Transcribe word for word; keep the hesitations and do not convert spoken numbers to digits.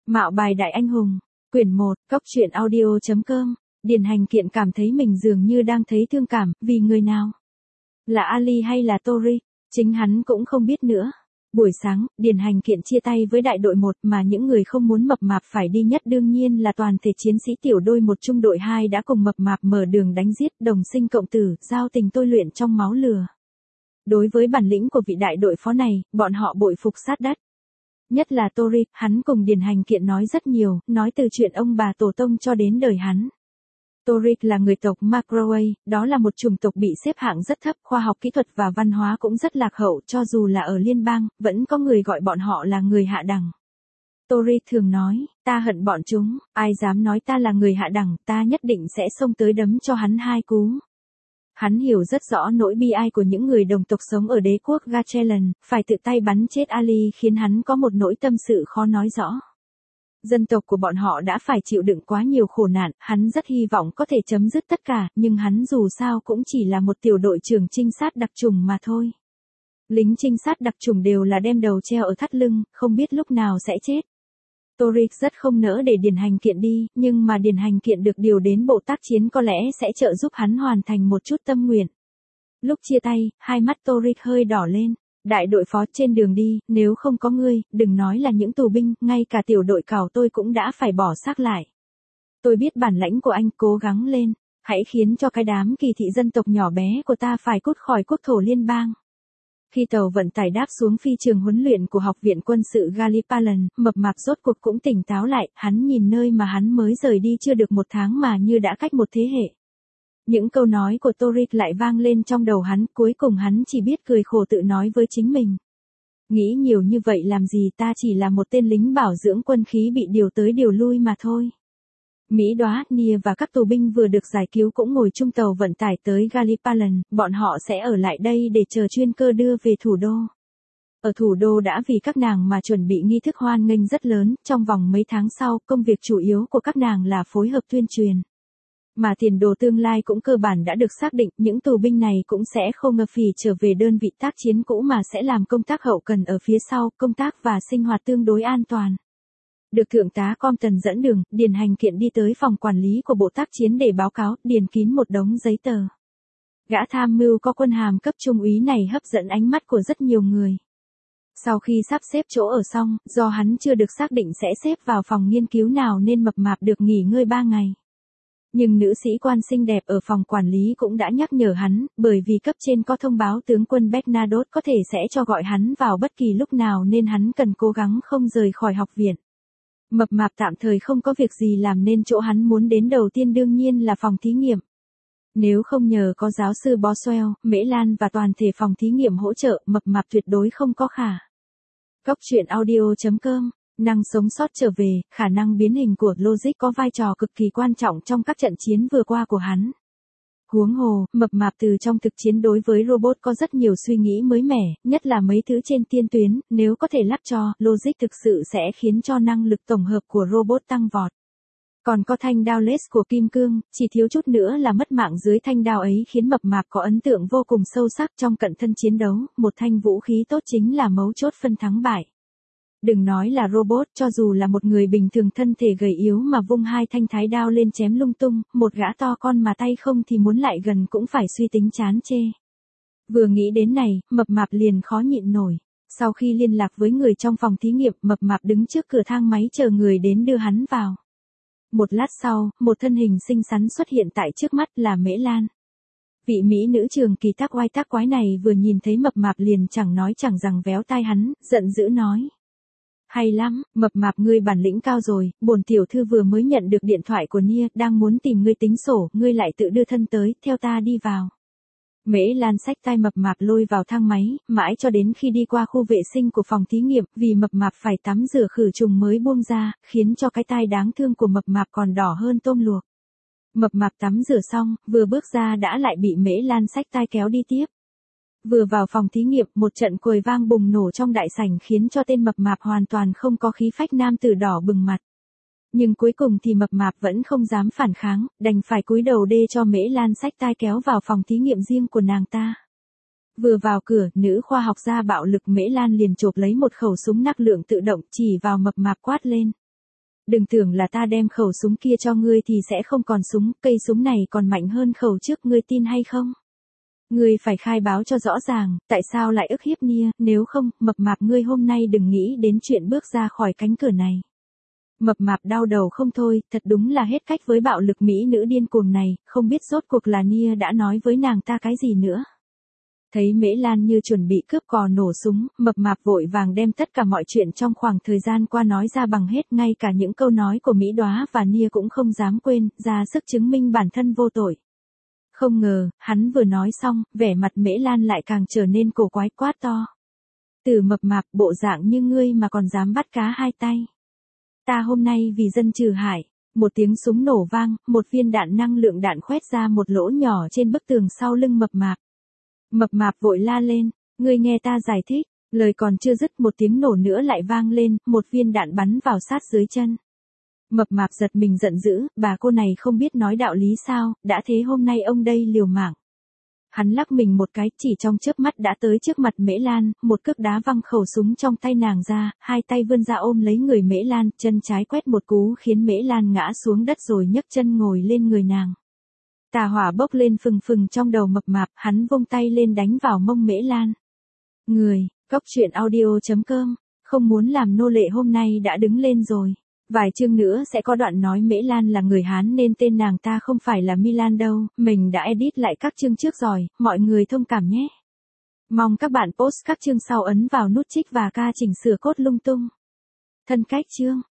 Mạo bài đại anh hùng, quyển một, cốc truyện audio chấm com. Điền Hành Kiện cảm thấy mình dường như đang thấy thương cảm, vì người nào? Là Ali hay là Tori? Chính hắn cũng không biết nữa. Buổi sáng, Điền Hành Kiện chia tay với đại đội một mà những người không muốn mập mạp phải đi nhất đương nhiên là toàn thể chiến sĩ tiểu đội một trung đội hai đã cùng mập mạp mở đường đánh giết, đồng sinh cộng tử, giao tình tôi luyện trong máu lửa. Đối với bản lĩnh của vị đại đội phó này, bọn họ bội phục sát đất. Nhất là Tori, hắn cùng Điền Hành Kiện nói rất nhiều, nói từ chuyện ông bà tổ tông cho đến đời hắn. Tori là người tộc Macraway, đó là một chủng tộc bị xếp hạng rất thấp, khoa học kỹ thuật và văn hóa cũng rất lạc hậu, cho dù là ở liên bang, vẫn có người gọi bọn họ là người hạ đẳng. Tori thường nói, ta hận bọn chúng, ai dám nói ta là người hạ đẳng, ta nhất định sẽ xông tới đấm cho hắn hai cú. Hắn hiểu rất rõ nỗi bi ai của những người đồng tộc sống ở đế quốc Gachelan, phải tự tay bắn chết Ali khiến hắn có một nỗi tâm sự khó nói rõ. Dân tộc của bọn họ đã phải chịu đựng quá nhiều khổ nạn, hắn rất hy vọng có thể chấm dứt tất cả, nhưng hắn dù sao cũng chỉ là một tiểu đội trưởng trinh sát đặc chủng mà thôi. Lính trinh sát đặc chủng đều là đem đầu treo ở thắt lưng, không biết lúc nào sẽ chết. Tori rất không nỡ để Điền Hành Kiện đi, nhưng mà Điền Hành Kiện được điều đến bộ tác chiến có lẽ sẽ trợ giúp hắn hoàn thành một chút tâm nguyện. Lúc chia tay, hai mắt Tori hơi đỏ lên. Đại đội phó, trên đường đi, nếu không có ngươi, đừng nói là những tù binh, ngay cả tiểu đội cào tôi cũng đã phải bỏ xác lại. Tôi biết bản lãnh của anh, cố gắng lên, hãy khiến cho cái đám kỳ thị dân tộc nhỏ bé của ta phải cút khỏi quốc thổ liên bang. Khi tàu vận tải đáp xuống phi trường huấn luyện của học viện quân sự Galipalan, mập mạp rốt cuộc cũng tỉnh táo lại, hắn nhìn nơi mà hắn mới rời đi chưa được một tháng mà như đã cách một thế hệ. Những câu nói của Tori lại vang lên trong đầu hắn, cuối cùng hắn chỉ biết cười khổ tự nói với chính mình. Nghĩ nhiều như vậy làm gì, ta chỉ là một tên lính bảo dưỡng quân khí bị điều tới điều lui mà thôi. Mỹ Đóa, Nia và các tù binh vừa được giải cứu cũng ngồi chung tàu vận tải tới Galipalan, bọn họ sẽ ở lại đây để chờ chuyên cơ đưa về thủ đô. Ở thủ đô đã vì các nàng mà chuẩn bị nghi thức hoan nghênh rất lớn, trong vòng mấy tháng sau, công việc chủ yếu của các nàng là phối hợp tuyên truyền. Mà tiền đồ tương lai cũng cơ bản đã được xác định, những tù binh này cũng sẽ không ngờ phì trở về đơn vị tác chiến cũ mà sẽ làm công tác hậu cần ở phía sau, công tác và sinh hoạt tương đối an toàn. Được Thượng tá Compton dẫn đường, Điền Hành Kiện đi tới phòng quản lý của bộ tác chiến để báo cáo, điền kín một đống giấy tờ. Gã tham mưu có quân hàm cấp trung úy này hấp dẫn ánh mắt của rất nhiều người. Sau khi sắp xếp chỗ ở xong, do hắn chưa được xác định sẽ xếp vào phòng nghiên cứu nào nên mập mạp được nghỉ ngơi ba ngày. Nhưng nữ sĩ quan xinh đẹp ở phòng quản lý cũng đã nhắc nhở hắn, bởi vì cấp trên có thông báo tướng quân Bernadotte có thể sẽ cho gọi hắn vào bất kỳ lúc nào nên hắn cần cố gắng không rời khỏi học viện. Mập mạp tạm thời không có việc gì làm nên chỗ hắn muốn đến đầu tiên đương nhiên là phòng thí nghiệm. Nếu không nhờ có giáo sư Boswell, Mễ Lan và toàn thể phòng thí nghiệm hỗ trợ, mập mạp tuyệt đối không có khả. Cốc truyện audio chấm com. Năng sống sót trở về, khả năng biến hình của Logic có vai trò cực kỳ quan trọng trong các trận chiến vừa qua của hắn. Huống hồ, mập mạp từ trong thực chiến đối với robot có rất nhiều suy nghĩ mới mẻ, nhất là mấy thứ trên tiên tuyến, nếu có thể lắp cho, Logic thực sự sẽ khiến cho năng lực tổng hợp của robot tăng vọt. Còn có thanh đao laser của kim cương, chỉ thiếu chút nữa là mất mạng dưới thanh đao ấy khiến mập mạp có ấn tượng vô cùng sâu sắc trong cận thân chiến đấu, một thanh vũ khí tốt chính là mấu chốt phân thắng bại. Đừng nói là robot, cho dù là một người bình thường thân thể gầy yếu mà vung hai thanh thái đao lên chém lung tung, một gã to con mà tay không thì muốn lại gần cũng phải suy tính chán chê. Vừa nghĩ đến này, mập mạp liền khó nhịn nổi. Sau khi liên lạc với người trong phòng thí nghiệm, mập mạp đứng trước cửa thang máy chờ người đến đưa hắn vào. Một lát sau, một thân hình xinh xắn xuất hiện tại trước mắt là Mễ Lan. Vị mỹ nữ trường kỳ tác oai tác quái này vừa nhìn thấy mập mạp liền chẳng nói chẳng rằng véo tai hắn, giận dữ nói. Hay lắm, mập mạp ngươi bản lĩnh cao rồi, bổn tiểu thư vừa mới nhận được điện thoại của Nia, đang muốn tìm ngươi tính sổ, ngươi lại tự đưa thân tới, theo ta đi vào. Mễ Lan xách tay mập mạp lôi vào thang máy, mãi cho đến khi đi qua khu vệ sinh của phòng thí nghiệm, vì mập mạp phải tắm rửa khử trùng mới buông ra, khiến cho cái tai đáng thương của mập mạp còn đỏ hơn tôm luộc. Mập mạp tắm rửa xong, vừa bước ra đã lại bị Mễ Lan xách tay kéo đi tiếp. Vừa vào phòng thí nghiệm, một trận cười vang bùng nổ trong đại sảnh khiến cho tên mập mạp hoàn toàn không có khí phách nam tử đỏ bừng mặt. Nhưng cuối cùng thì mập mạp vẫn không dám phản kháng, đành phải cúi đầu đê cho Mễ Lan xách tai kéo vào phòng thí nghiệm riêng của nàng ta. Vừa vào cửa, nữ khoa học gia bạo lực Mễ Lan liền chộp lấy một khẩu súng năng lượng tự động chỉ vào mập mạp quát lên. đừng tưởng là ta đem khẩu súng kia cho ngươi thì sẽ không còn súng, cây súng này còn mạnh hơn khẩu trước, ngươi tin hay không? Ngươi phải khai báo cho rõ ràng, tại sao lại ức hiếp Nia, nếu không, mập mạp ngươi hôm nay đừng nghĩ đến chuyện bước ra khỏi cánh cửa này. Mập mạp đau đầu không thôi, thật đúng là hết cách với bạo lực mỹ nữ điên cuồng này, không biết rốt cuộc là Nia đã nói với nàng ta cái gì nữa. Thấy Mễ Lan như chuẩn bị cướp cò nổ súng, mập mạp vội vàng đem tất cả mọi chuyện trong khoảng thời gian qua nói ra bằng hết, ngay cả những câu nói của Mỹ Đóa và Nia cũng không dám quên, ra sức chứng minh bản thân vô tội. Không ngờ, hắn vừa nói xong, vẻ mặt Mễ Lan lại càng trở nên cổ quái, quát to. Từ mập mạp, bộ dạng như ngươi mà còn dám bắt cá hai tay. Ta hôm nay vì dân trừ hại. Một tiếng súng nổ vang, một viên đạn năng lượng đạn khoét ra một lỗ nhỏ trên bức tường sau lưng mập mạp. Mập mạp vội la lên, ngươi nghe ta giải thích, lời còn chưa dứt một tiếng nổ nữa lại vang lên, một viên đạn bắn vào sát dưới chân. Mập mạp giật mình giận dữ, bà cô này không biết nói đạo lý sao, đã thế hôm nay ông đây liều mạng. Hắn lắc mình một cái, chỉ trong chớp mắt đã tới trước mặt Mễ Lan, một cước đá văng khẩu súng trong tay nàng ra, hai tay vươn ra ôm lấy người Mễ Lan, chân trái quét một cú khiến Mễ Lan ngã xuống đất rồi nhấc chân ngồi lên người nàng. Tà hỏa bốc lên phừng phừng trong đầu mập mạp, hắn vung tay lên đánh vào mông Mễ Lan. Người, Cóc Truyện Audio chấm com, không muốn làm nô lệ hôm nay đã đứng lên rồi. Vài chương nữa sẽ có đoạn nói Mễ Lan là người Hán nên tên nàng ta không phải là Milan đâu, mình đã edit lại các chương trước rồi, mọi người thông cảm nhé. Mong các bạn post các chương sau ấn vào nút trích và ca chỉnh sửa cốt lung tung. Thân cách chương.